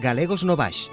Galegos no Baix.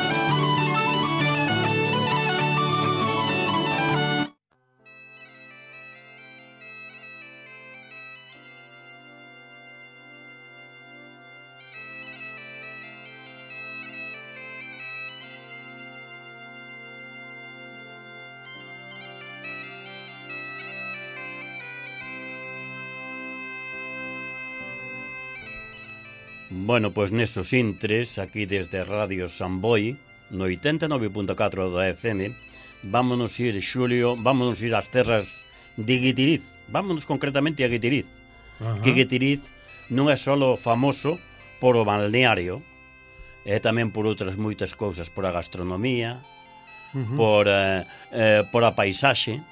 Bueno, pois nestos intres, aquí desde Radio Samboy, no 89.4 da FM, vámonos ir, Xulio, vámonos ir ás terras de Guitiriz. Vámonos concretamente a Guitiriz. Que Guitiriz non é só famoso por o balneario, é tamén por outras moitas cousas, por a gastronomía, por a paisaxe,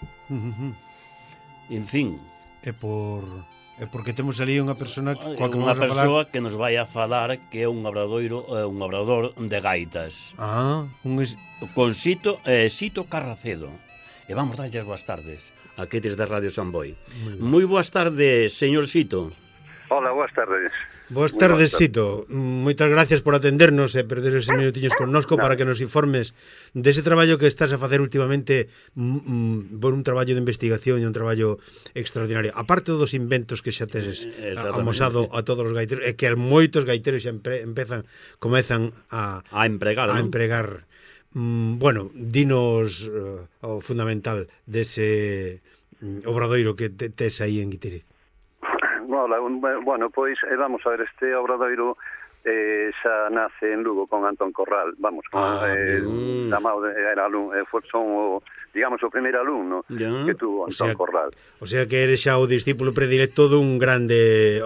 en fin. É porque temos ali unha persona coa que unha vamos a falar. persoa que nos vai a falar que é un obrador de gaitas. Con Sito Carracedo. E vamos darlles boas tardes aquí desde Radio Samboy. Moi boas tardes, señor Sito. Hola, boas tardes. Boas tardes, Sito. Moitas gracias por atendernos e perder eses minutiños connosco para que nos informes dese traballo que estás a facer últimamente, por un traballo de investigación e un traballo extraordinario. Aparte dos inventos que xa tes amosado a todos os gaiteros, e que moitos gaiteros xa comezan a empregar. Bueno, dinos o fundamental dese obradoiro que tes aí en Guitiriz. Hola, bueno, pois vamos a ver, este obradoiro xa nace en Lugo con Antón Corral, vamos, chamado era alumno, son digamos o primeiro alumno que tuvo Antón Corral. O sea que eres xa o discípulo predilecto dun grande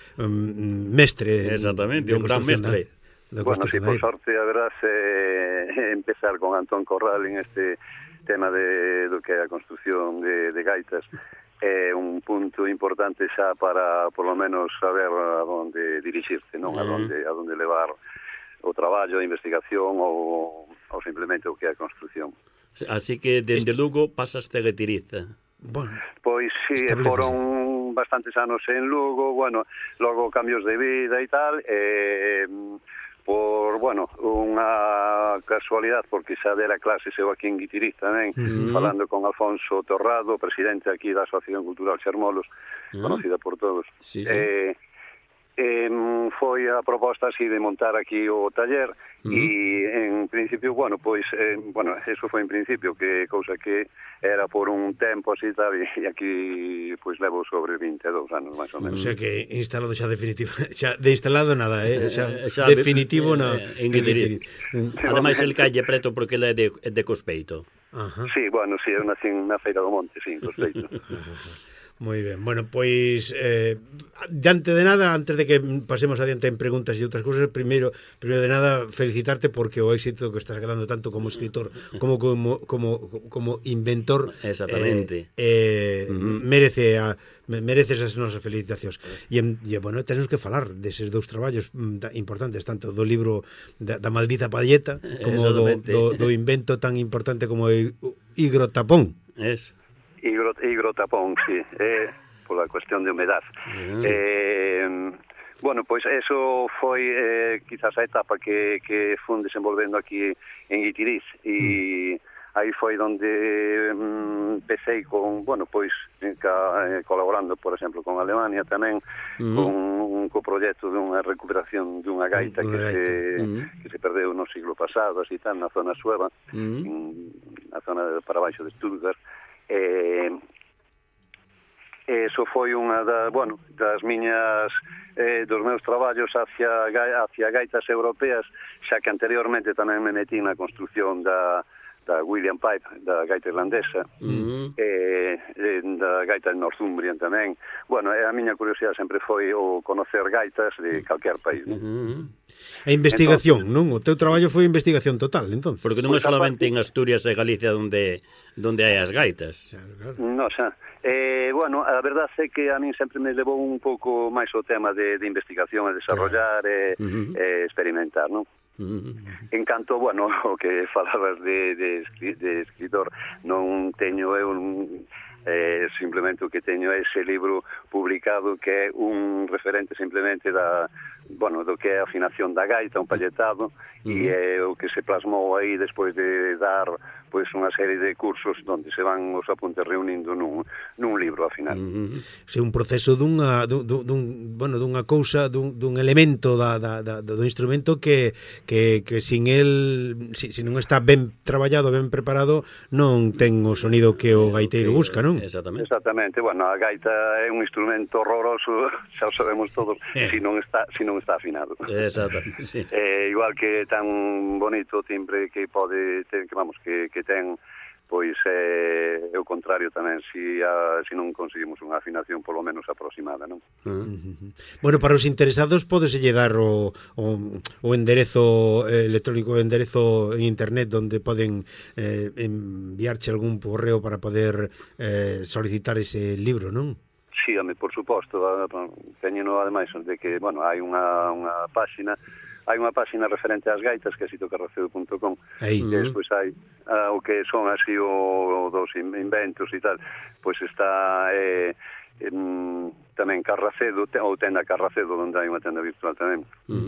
mestre. Exactamente, un gran mestre. Bueno, si por sorte, a verdad, empezar con Antón Corral en este tema do que é a construción de gaitas é un punto importante xa para, por lo menos, saber a onde dirixirse, non? A onde levar o traballo, a investigación ou simplemente o que é a construción. Así que, dende Lugo, pasaste a Guitiriz. Bueno, pois sí, foron bastantes anos en Lugo, bueno, logo cambios de vida e tal, por, bueno, unha casualidad, porque xa dera clases eu aquí en Guitiriz tamén, falando con Alfonso Torrado, presidente aquí da Asociación Cultural Xermolos, conocida por todos. Foi a proposta así de montar aquí o taller e en principio, bueno, pois eso foi en principio, que cousa que era por un tempo así tal, e aquí pois levo sobre 22 anos máis ou menos. O sea que instalado xa definitivo, xa de instalado nada, xa definitivo en Guitiriz. Ademais el calle preto porque ele é de Cospeito. Sí, bueno, sí, eu nací na Feira do Monte, sí, en Cospeito. Moi ben, bueno, pois diante de nada, antes de que pasemos adiante en preguntas e outras cousas, primeiro de nada felicitarte porque o éxito que estás quedando tanto como escritor como inventor, exactamente, mereces as nosas felicitacións. E bueno, tenemos que falar deses dous traballos importantes, tanto do libro da maldita palleta como do invento tan importante como o higro-tapón. Higro-tapón, sí, pola cuestión de humedad. Bueno, pois eso foi quizás a etapa que fun desenvolvendo aquí en Guitiriz, e aí foi onde empecé con, bueno, pois colaborando, por exemplo, con Alemania tamén, con proxecto dunha recuperación dunha gaita que se perdeu no siglo pasado, así tal, na zona sueva, na zona para baixo de Stuttgart. Eso foi unha das miñas dos meus traballos hacia gaitas europeas, xa que anteriormente tamén me metí na construción da William Pipe, da gaita irlandesa, da gaita de Northumbrian tamén. Bueno, a miña curiosidade sempre foi o conocer gaitas de calquer país. A investigación, non? O teu traballo foi investigación total, entón. Porque non é solamente en Asturias e Galicia onde hai as gaitas. Non, xa. Bueno, a verdade é que a min sempre me levou un pouco máis o tema de investigación, a desarrollar e experimentar, non? En canto, bueno, o que falabas de escritor, non teño eu simplemente o que teño é ese libro publicado que é un referente simplemente bueno, do que é a afinación da gaita, un palletado, e é o que se plasmou aí despois de dar pois unha serie de cursos onde se van os apuntes reunindo nun libro, ao final. Se un proceso dunha cousa, dun elemento do instrumento que sin el, se non está ben traballado, ben preparado, non ten o sonido que o gaiteiro busca, non? Exactamente, bueno, a gaita é un instrumento horroroso, xa o sabemos todos, se non está afinado. Exactamente, sí. Igual que tan bonito o timbre que pode ter, que ten, pois é o contrario tamén, se non conseguimos unha afinación polo menos aproximada, non? Bueno, para os interesados podeselle dar o enderezo electrónico, o enderezo en internet onde poden enviarche algún correo para poder solicitar ese libro, non? Sí, por suposto, teñeno ademais de que, bueno, hai unha páxina referente ás gaitas que é sitocarracedo.com, e despois hai o que son así dos inventos e tal, pois está tamén Carracedo, ou tenda Carracedo, onde hai unha tenda virtual tamén,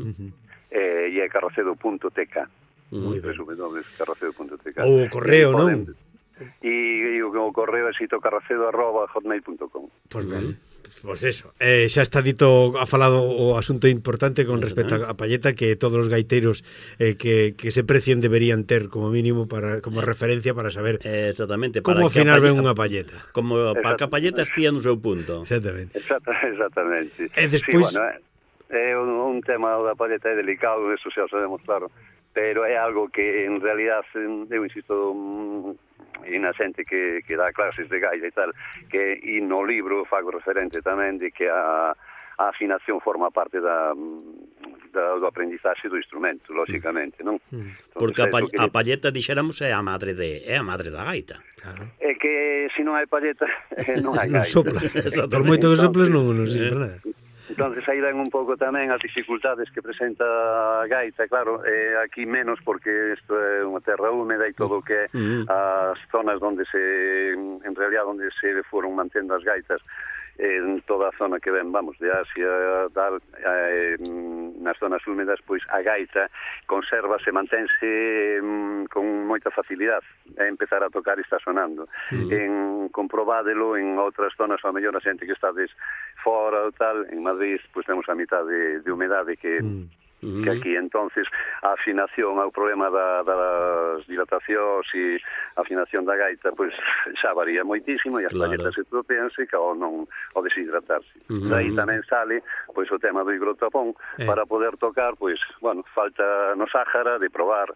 e é carracedo.tk, www.carracedo.tk, ou o correo, non? E o correo é sitocarracedo@hotmail.com. Pois vale. Pois eso, xa está dito, ha falado o asunto importante con respecto a palleta, que todos os gaiteiros que se precien deberían ter como mínimo como referencia para saber como afinar ben unha palleta. Como para que a palleta estía no seu punto. Exactamente. E despois... Sí, bueno, é un tema da palleta é delicado, eso xa o sabemos, claro, pero é algo que en realidad, eu insisto, e na xente que dá clases de gaita e tal, que e no libro fago referente tamén de que a afinación forma parte do aprendizaxe do instrumento, lóxicamente, non? Porque a palleta, dixéramos, é a madre da gaita. Claro. É que se non hai palleta non hai gaita. Non sopla. Por moito que soples non sirve nada. Entonces aí ven un pouco tamén as dificultades que presenta a gaita, claro, aquí menos porque isto é unha terra húmeda e todo o que as zonas onde en realidad onde se foron mantendo as gaitas, en toda a zona que ven, de Asia, nas zonas húmedas, pois a gaita consérvase, mantense con moita facilidade, empezar a tocar e está sonando. En comprobádelo en outras zonas, a mellor a xente que estades fora ou tal, en Madrid, pois temos a mitad de humedade que aquí, entonces a afinación, o problema das dilatacións e a afinación da gaita, pois xa varía moitísimo e as palletas se tropeanse ao deshidratarse. Daí tamén sale pois o tema do hidrotapón para poder tocar, pois, bueno, falta no Sáhara de probar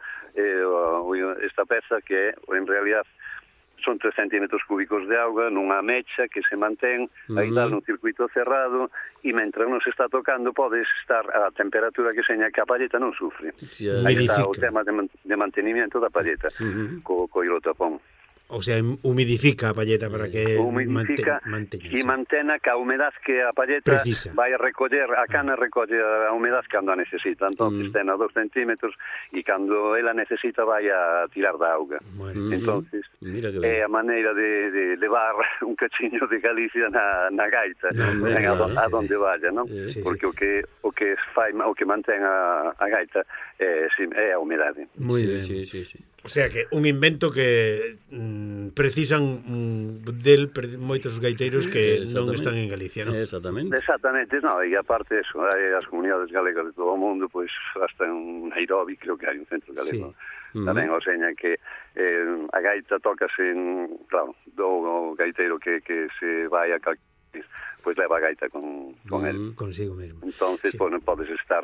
esta peza que en realidad son 3 centímetros cúbicos de auga nunha mecha que se mantén aí tal nun circuito cerrado e mentre non se está tocando podes estar a temperatura que seña que a palleta non sufre. Aí está o tema de mantenimiento da palleta co hidrotapón. O sea, humidifica a palleta para que humidifica e mantena que a humedad que a palleta vai a recoller, a cana recolle a humedad cando a necesita, entonces ten a 2 centímetros e cando ela necesita vai a tirar da auga. Entonces é a maneira de levar un cachiño de Galicia na gaita, a donde vaya, non? Porque o que mantén a gaita é a humedade. Moi ben. O sea que un invento que precisan del moitos gaiteiros que non están en Galicia, non? Exactamente, no, e aparte eso, hai as comunidades galegas de todo o mundo, pois hasta en Nairobi creo que hai un centro galego. Tamén o seña que a gaita tócase claro, do gaiteiro que se vai a calquís, pois leva a gaita con el. Consigo mesmo. Entonces, podes estar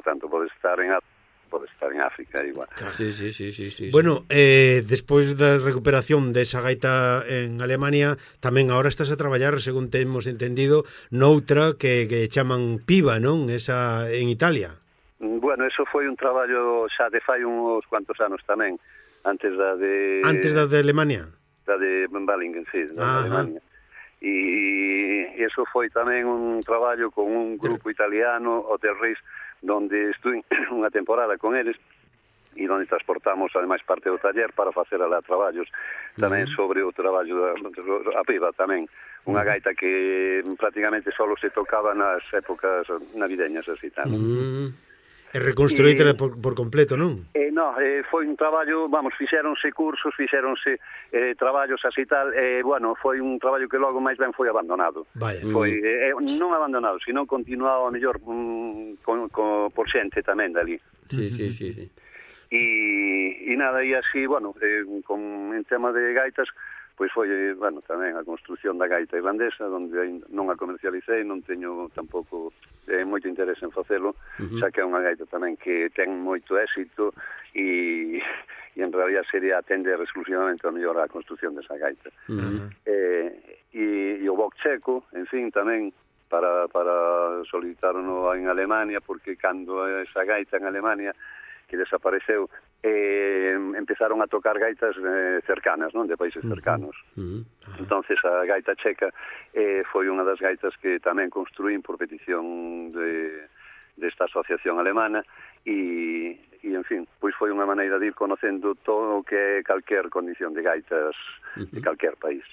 en África igual. Sí. Bueno, despois da recuperación desa gaita en Alemania, tamén agora estás a traballar, según temos entendido, noutra que chaman Piva, non? Esa en Italia. Bueno, eso foi un traballo xa de fai uns cuantos anos tamén, antes da de Alemania? Da de Ballingen, sí, da Alemania. E eso foi tamén un traballo con un grupo italiano, Hotel Ries, donde estuve unha temporada con eles e donde transportamos ademais parte do taller para facer alá traballos tamén sobre o traballo a Piva tamén, unha gaita que prácticamente só se tocaba nas épocas navideñas así tal. E reconstruítela por completo, non? No, foi un traballo, fixéronse cursos, fixéronse traballos así tal, bueno, foi un traballo que logo máis ben foi abandonado. Vaya. Foi, non abandonado, sino continuado a mellor por xente tamén dali. Sí. E nada, e así, bueno, en tema de gaitas, pois foi, bueno, tamén a construción da gaita irlandesa, onde non a comercialicei, non teño tampouco moito interés en facelo, xa que é unha gaita tamén que ten moito éxito e en realidad sería atender exclusivamente a mellor a construción desa gaita. E o boc checo, en fin, tamén para solicitarlo en Alemania, porque cando esa gaita en Alemania que desapareceu, empezaron a tocar gaitas cercanas, non, de países cercanos. Entonces a gaita checa foi unha das gaitas que tamén construín por petición desta asociación alemana e en fin, pois foi unha maneira de ir conocendo todo o que é calquer condición de gaitas de calquer país.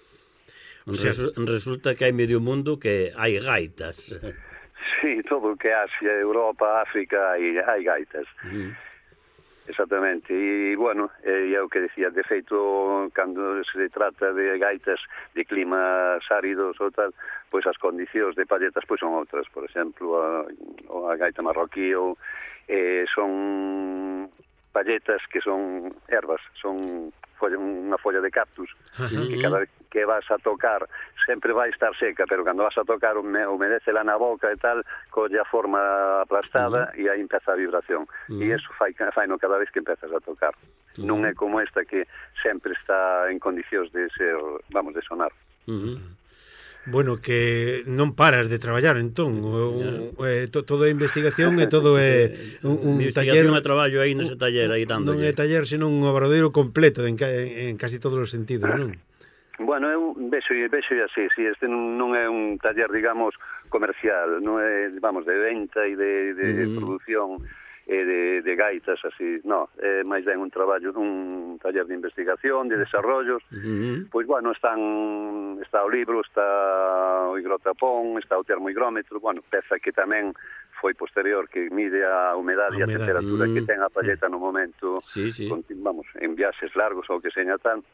Resulta que hai medio mundo que hai gaitas. Sí, todo o que é Asia, Europa, África, hai gaitas. Exactamente, e bueno, é o que decía, de feito, cando se trata de gaitas de climas áridos ou tal, pois as condicións de palletas pois son outras. Por exemplo, a gaita marroquí son palletas que son ervas, son unha folla de cactus, que cada vez que vas a tocar sempre vai estar seca, pero cando vas a tocar humedécela na boca e tal, colle a forma aplastada e aí empeza a vibración. E iso fai no cada vez que empezas a tocar. Non é como esta que sempre está en condicións de ser, de sonar. Bueno, que non paras de traballar, entón, todo é investigación e todo é un taller... Investigación e traballo aí nese taller, aí dándolle. Non é taller, senón un obradoiro completo en casi todos os sentidos, non? Bueno, eu vexo así, si este non é un taller, digamos, comercial, non é, de venta e de produción de gaitas, así, no, é máis ben un traballo, un taller de investigación, de desarrollos, pois, bueno, está o libro, está o higrotapón, está o termohigrómetro, bueno, peza que tamén foi posterior, que mide a humedade e a temperatura que ten a palleta no momento, en viaxes largos ou que seña tal,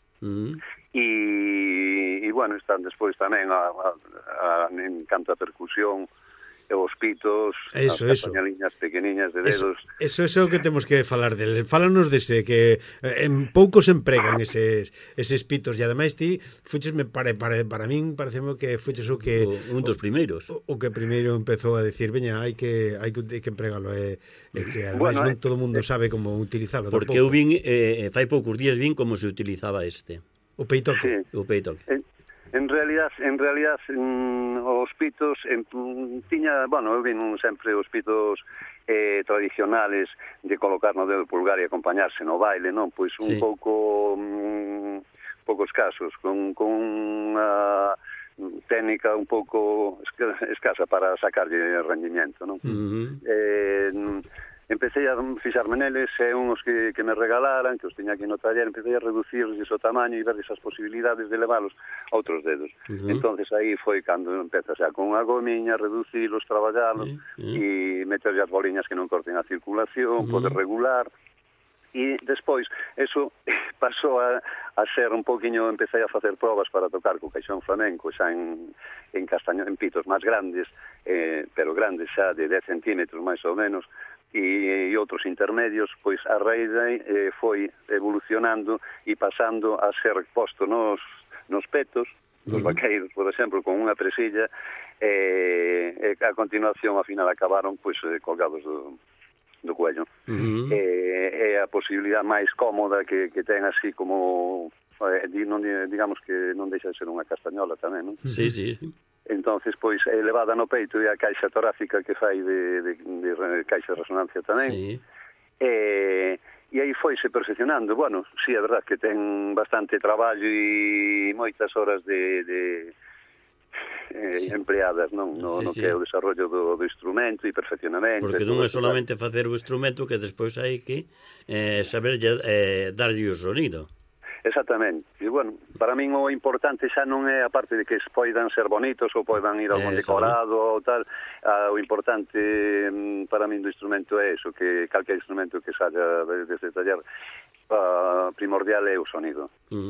e bueno, están despois tamén en canto a percusión, os pitos, as campañaliñas pequeniñas de dedos. Eso é o que temos que falar del. Fálanos dese, que en pouco se empregan eses pitos, e ademais ti fuches, para min pareceme que fuches o que un dos primeiros. O que primeiro empezou a decir, veña, hai que empregalo, e que ademais non todo o mundo sabe como utilizalo. Porque eu vin, fai poucos días vin como se utilizaba este. O peitoque. O peitoque. En realidad os pitos tiña, eu vin sempre os pitos tradicionales de colocar no dedo pulgar e acompañarse no baile, non? Pois un pouco escasos, con unha técnica un pouco escasa para sacarlle rendimiento, non? Empecé a fixarme neles, unhos que me regalaran, que os tiña aquí no taller, empecé a reducirles o tamaño e ver esas posibilidades de leválos a outros dedos. Entonces aí foi cando empezas xa con unha gomiña, reducilos, traballalos e meterlle as boliñas que non corten a circulación, poder regular. E despois, eso pasou a ser un poquinho, empecé a facer probas para tocar co caixón flamenco, xa en pitos máis grandes, pero grandes xa de 10 centímetros máis ou menos, e outros intermedios, pois a raíz foi evolucionando e pasando a ser posto nos petos dos vaqueiros, por exemplo, con unha presilla, e a continuación, ao final, acabaron pois colgados do cuello. É a posibilidade máis cómoda que ten, así como, digamos que non deixa de ser unha castañola tamén, non? Sí. Entonces, pois, é levada no peito e a caixa torácica que fai de caixa de resonancia tamén. E aí foise perfeccionando. Bueno, sí, é verdad que ten bastante traballo e moitas horas de empleadas, non? No que é o desarrollo do instrumento e perfeccionamento. Porque non é solamente facer o instrumento, que despois hai que saber darlle o sonido. Exactamente. E, bueno, para min o importante xa non é a parte de que poidan ser bonitos ou poidan ir algún decorado ou tal. O importante para min do instrumento é eso, que calquer instrumento que saia desde taller, primordial é o sonido.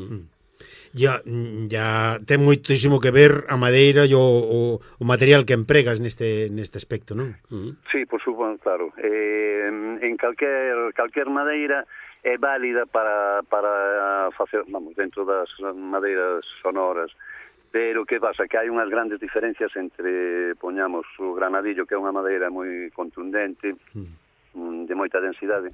Ya ten moitísimo que ver a madeira e o material que empregas neste aspecto, non? Sí, por suposto, claro. En calquer madeira é válida para facer, vamos, dentro das madeiras sonoras, pero que pasa? Que hai unhas grandes diferencias entre, poñamos, o granadillo, que é unha madeira moi contundente, de moita densidade,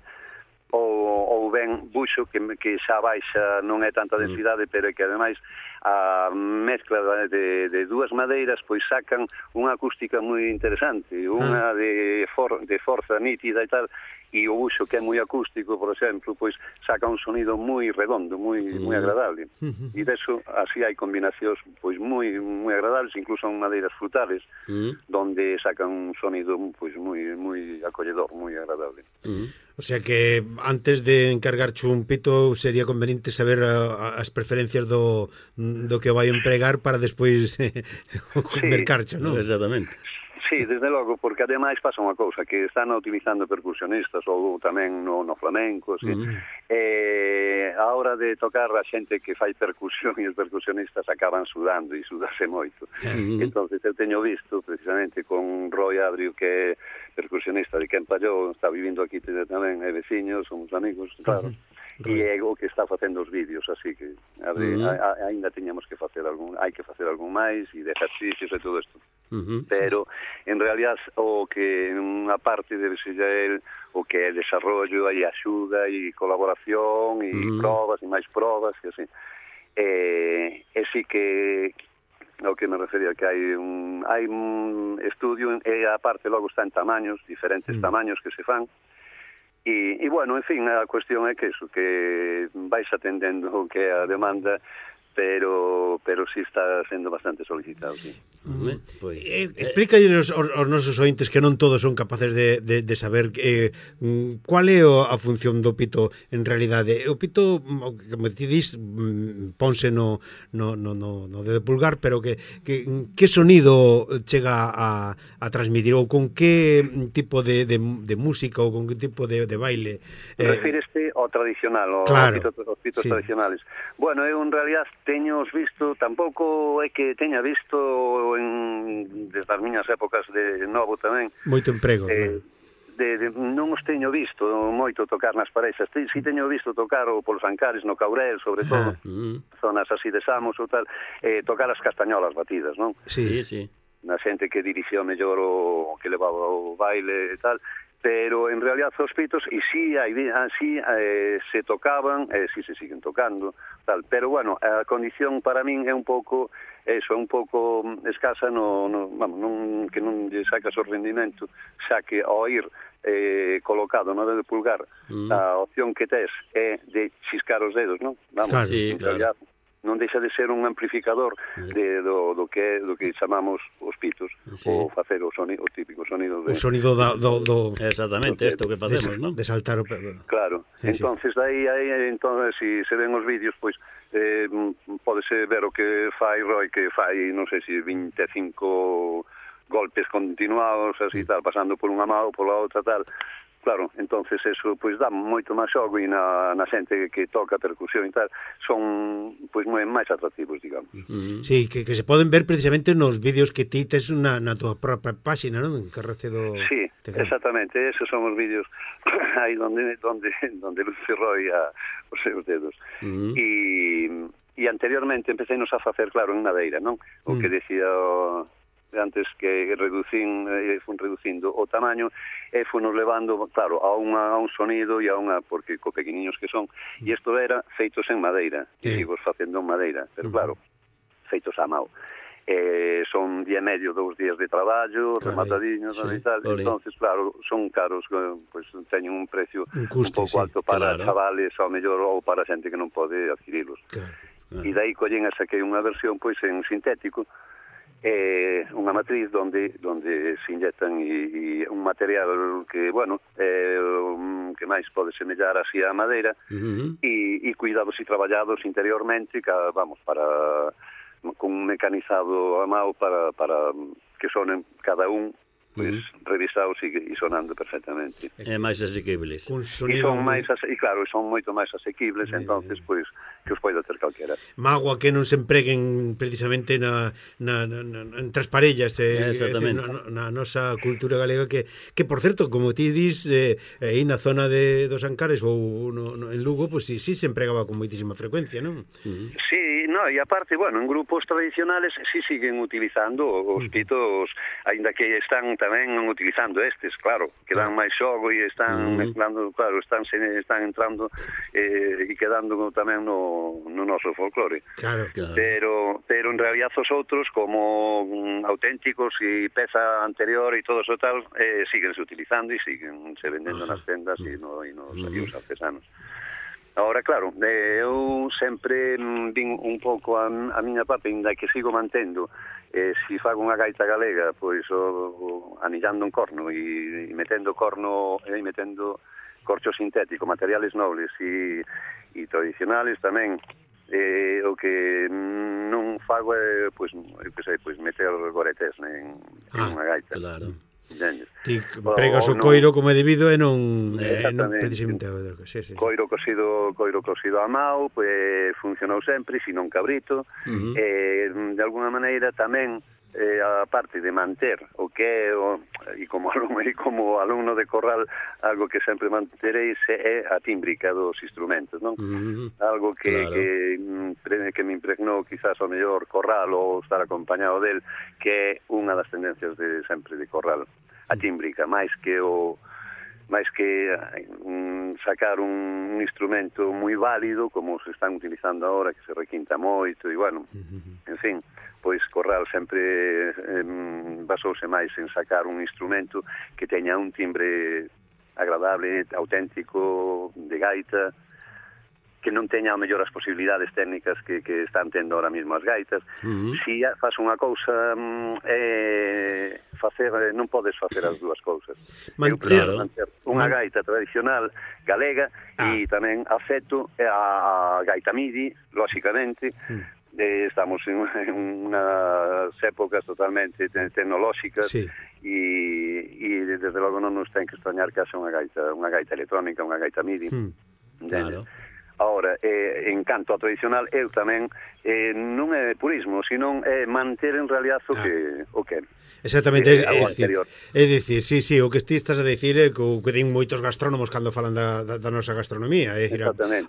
ou ben buxo, que xa baixa, non é tanta densidade, pero é que ademais a mezcla de dúas madeiras pois sacan unha acústica moi interesante, unha de forza nítida e tal, e o buxo, que é moi acústico, por exemplo, pois saca un sonido moi redondo, moi agradable. E deso, así hai combinacións pois moi agradables, incluso en madeiras frutales, donde sacan un sonido pois moi acolledor, moi agradable. O sea que antes de encargarche un pito sería conveniente saber as preferencias do que vai empregar para despois mercarche, non? Exactamente. Sí, desde logo, porque ademais pasa unha cousa, que están utilizando percusionistas ou tamén no flamenco, así. A hora de tocar a xente que fai percusión e os percusionistas acaban sudando e sudase moito. Entonces eu teño visto precisamente con Roy Adrio, que é percusionista de Quen Palló, está vivindo aquí tamén, é veciño, somos amigos, claro. E é o que está facendo os vídeos, así que ainda teñamos que facer hai que facer algún máis, e de ejercicios e todo isto. Pero en realidad o que unha parte debe ser el o que é desarrollo e axuda e colaboración e probas e máis probas e así. E sí que ao que me refería, que hai un estudio e a parte logo está en tamaños, diferentes tamaños que se fan. E bueno, en fin, a cuestión é que eso, que vais atendendo o que é a demanda, pero sí está sendo bastante solicitado, sí. Pues, explícalle aos nosos ointes, que non todos son capaces de saber cual é a función do pito en realidade. O pito, como ti dis, ponse no dedo pulgar, pero que sonido chega a transmitir, ou con que tipo de música, ou con que tipo de baile? Refíreste ao tradicional, claro, os pitos tradicionales. Bueno, eu en realidad teños visto, tampouco é que teña visto desde as miñas épocas de novo tamén. Moito emprego, non os teño visto moito tocar nas parexas. Si teño visto tocar polos Ancares, no Caurel, sobre todo, zonas así de Samos ou tal, tocar as castañolas batidas, non? Sí. Na xente que dirixía mellor o que levaba o baile e tal, pero en realidad os pitos, e si se tocaban, si se siguen tocando, tal, pero bueno, a condición para min é un pouco escasa, que non lle sacas o rendimento, xa que ao ir colocado no dedo pulgar, a opción que tes é de chiscar os dedos, non? Vamos, sí, claro. Non deixa de ser un amplificador do que chamamos os pitos, ou facer o típico sonido o sonido do exactamente, isto que facemos, non? De saltar o claro. Entonces entonces si se ven os vídeos, pois pódese ver o que fai Roy, que fai, non sei se 25 golpes continuados, así tal, pasando por unha mão, por la outra tal. Claro, entonces eso pois dá moito máis xogo, e na xente que toca percusión e tal son pois moi máis atractivos, digamos. Sí, que se poden ver precisamente nos vídeos que ti tes na tua propia página, non? En Carracedo. Sí, exactamente, esos son os vídeos aí donde luce Roy os seus dedos. E anteriormente empecéinos a facer, claro, en madeira, non? O que decía antes, que fun reducindo o tamaño e funos levando, claro, a un sonido e a unha, porque co pequeniños que son, e isto era feitos en madeira, e sigo facendo en madeira, pero claro, feitos a mão. Son día e medio, 2 días de traballo, rematadiños, e tal, entonces, claro, son caros, pois teñen un precio un pouco alto para chavales, ao mellor, ou para xente que non pode adquirilos. E dai collen e saquei unha versión pois en sintético, unha matriz donde se inyectan e un material que, bueno, que máis pode semellar así a madeira, e cuidados e traballados interiormente, vamos, para con un mecanizado a mao para que sonen cada un pois revisados e sonando perfectamente. É máis asequibles. E son máis claro, son moito máis asequibles, entonces pois que os pode ter calquera. Mágoa que non se empreguen precisamente entre as parellas, na nosa cultura galega que por certo, como ti dis, aí na zona dos Ancares ou en Lugo, pois si se empregaba con moitísima frecuencia, non? Sí, no, e aparte, bueno, en grupos tradicionales sí siguen utilizando os pitos, aínda que están tamén utilizando estes, claro, que dan máis xogo e están mezclando, claro, están entrando e quedando tamén no noso folclore. Claro. Pero en realidad os outros, como auténticos e peza anterior e todo eso tal, síguense utilizando e síguense vendendo nas tendas e nos artesanos. Ahora, claro, eu sempre vin un pouco a miña parte, ainda que sigo mantendo, se fago unha gaita galega, pois anillando un corno e metendo corno e metendo corcho sintético, materiales nobles e tradicionales tamén. O que non fago é, pois, meter goretes en unha gaita. Claro. Ti pregas o coiro como é debido e non precisamente coiro cosido a mao, pois funcionou sempre, sino un cabrito, de alguna maneira tamén a parte de manter o que é e como alumno de corral, algo que sempre mantereis é a tímbrica dos instrumentos, non? Algo que me impregnou quizás ao mellor corral ou estar acompañado del, que é unha das tendencias de sempre de corral, a tímbrica, máis que sacar un instrumento moi válido como se están utilizando ahora, que se requinta moito e bueno, en fin, pois Corral sempre basouse máis en sacar un instrumento que teña un timbre agradable, auténtico, de gaita, que non teña ao mellor as posibilidades técnicas que están tendo ahora mesmo as gaitas. Si faz unha cousa, non podes facer as dúas cousas. Manter unha gaita tradicional galega e tamén afecto a gaita midi, lóxicamente. Estamos en unhas épocas totalmente tecnolóxicas e desde logo non nos ten que extrañar que haxa unha gaita electrónica, unha gaita midi. Claro. Ahora, en canto a tradicional, eu tamén non é purismo, sino é manter en realidad o que exactamente, é dicir, sí, o que ti estás a dicir é que din moitos gastrónomos cando falan da nosa gastronomía, é dicir,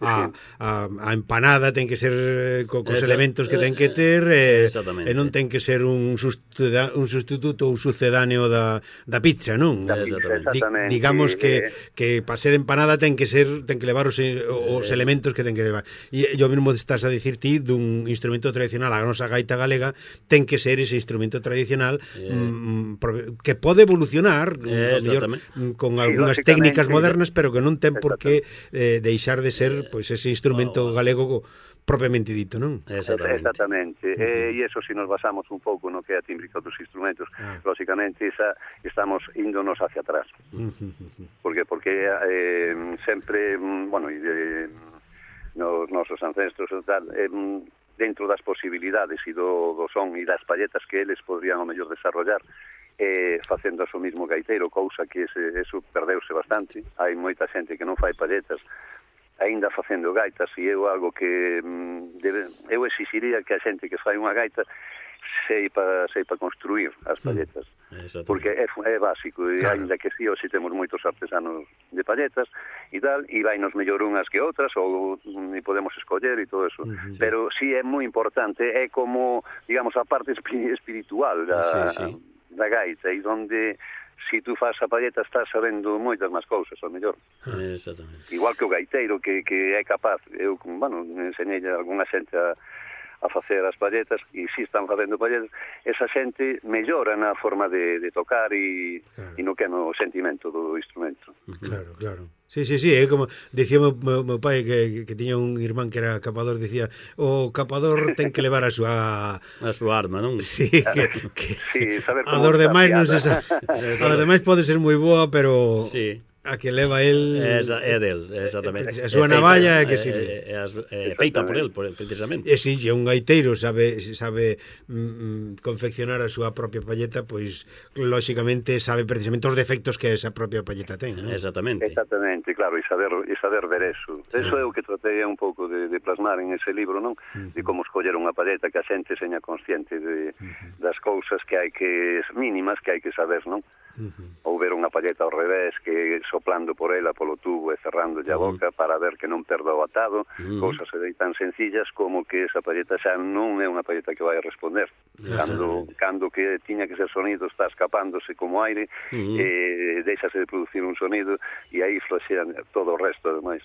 a empanada ten que ser cos elementos que ten que ter, e non ten que ser un sustituto ou sucedáneo da pizza, non? Digamos que para ser empanada ten que levar os elementos que ten que levar. E yo mesmo estás a dicir ti dun instrumento tradicional, a nosa gaita galega ten que ser ese instrumento tradicional que pode evolucionar con algunhas técnicas modernas, pero que non ten por que deixar de ser pois ese instrumento galego propiamente dito, non? Exactamente. E iso se nos basamos un pouco no que é a tímbrica dos instrumentos, lógicamente estamos índonos hacia atrás. Porque sempre, bueno, nos nosos ancestros e tal, dentro das posibilidades e do son e das palletas que eles podrían ao mellor desarrollar, facendo a so mismo gaiteiro, cousa que eso perdeuse bastante. Hai moita xente que non fai palletas aínda facendo gaitas, e é algo que eu exixiría que a xente que fai unha gaita seipa construir as palletas, porque é básico, e aínda que si, hoxe temos moitos artesanos de palletas e tal, e vainos mellor unhas que outras, ou podemos escoller e todo eso, pero si é moi importante, é como, digamos, a parte espiritual da gaita, e onde si tú faz a palleta estás sabendo moitas máis cousas, ao mellor. Igual que o gaiteiro que é capaz, eu, bueno, enseñei a algunha xente a facer as palletas, e si están facendo palletas, esa xente mellora na forma de tocar e no que é no sentimento do instrumento. Claro. Sí, é como dicía meu pai que tiña un irmán que era capador, dicía, o capador ten que levar a súa arma, non? Sí, que a dos demais non se sabe. A dos demais pode ser moi boa, pero A que leva el... É del, exactamente. A súa navalla é que sirve. É feita por el, precisamente. E si é un gaiteiro sabe confeccionar a súa propia palleta, pois lóxicamente sabe precisamente os defectos que esa propia palleta ten, non? Exactamente, claro, e saber ver eso. Eso é o que tratei un pouco de plasmar en ese libro, non? De como escoller unha palleta que a xente seña consciente das cousas que hai que mínimas que hai que saber, non? Ou ver unha palleta ao revés, que soplando por ela polo tubo e cerrando a boca para ver que non perda o atado, cousas tan sencillas como que esa palleta xa non é unha palleta que vai a responder. Cando que tiña que ser sonido está escapándose como aire, deixase de producir un sonido e aí floxea todo o resto, ademais.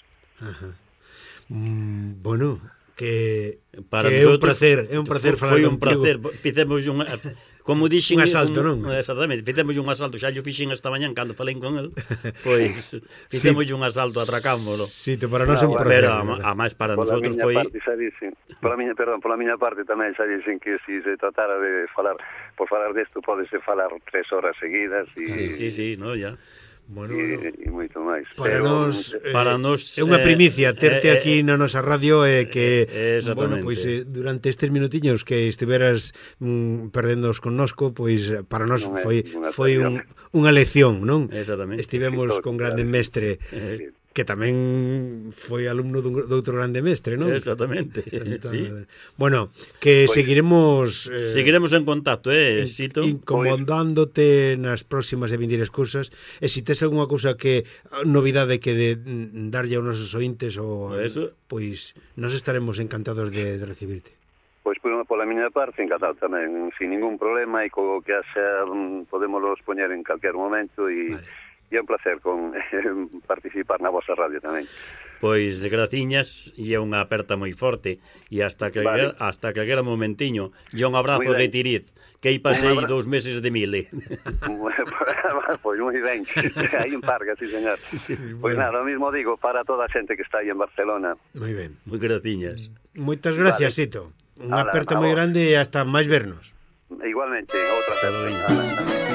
Bueno, que é un placer falar contigo. Foi un placer. Fizemos como dixen, un asalto, non? Exactamente, fizemos un asalto, xa yo fixen esta mañán cando falei con el, pois fizemos un asalto, atracámoslo. Sí, para nós é un placer. Pero a máis para nosotros foi... Pola miña parte tamén xa dicen que se tratara de falar, por falar desto, podese falar 3 horas seguidas e... Sí, no, ya. Bueno, e moito máis. Para nós é unha primicia terte aquí na nosa radio e que bueno, pois durante estes minutiños que estiveras perdéndoos connosco, pois para nós foi unha lección, non? Estivemos con grande mestre que tamén foi alumno de outro grande mestre, non? Exactamente. Sí. Bueno, que seguiremos en contacto, Sito, incomodándote nas próximas e vindires cousas, e se tes algunha cousa que novidade que de darlle aos nosos ointes ou pois nós estaremos encantados de recibirte. Pois pola miña parte encantado tamén, sin ningún problema, e co que haxa podémoslos poñer en calquer momento e é un placer participar na vosa radio tamén. Pois graciñas, e é unha aperta moi forte, e hasta que aquele momentiño, e un abrazo de Tiriz, que aí pasei 2 meses de mile. Pois moi ben, hai un parque, sí, señor. Pois nada, o mismo digo para toda a xente que está aí en Barcelona. Moi ben. Moi graciñas. Moitas gracias, Sito. Unha aperta moi grande e hasta máis vernos. Igualmente, outra vez.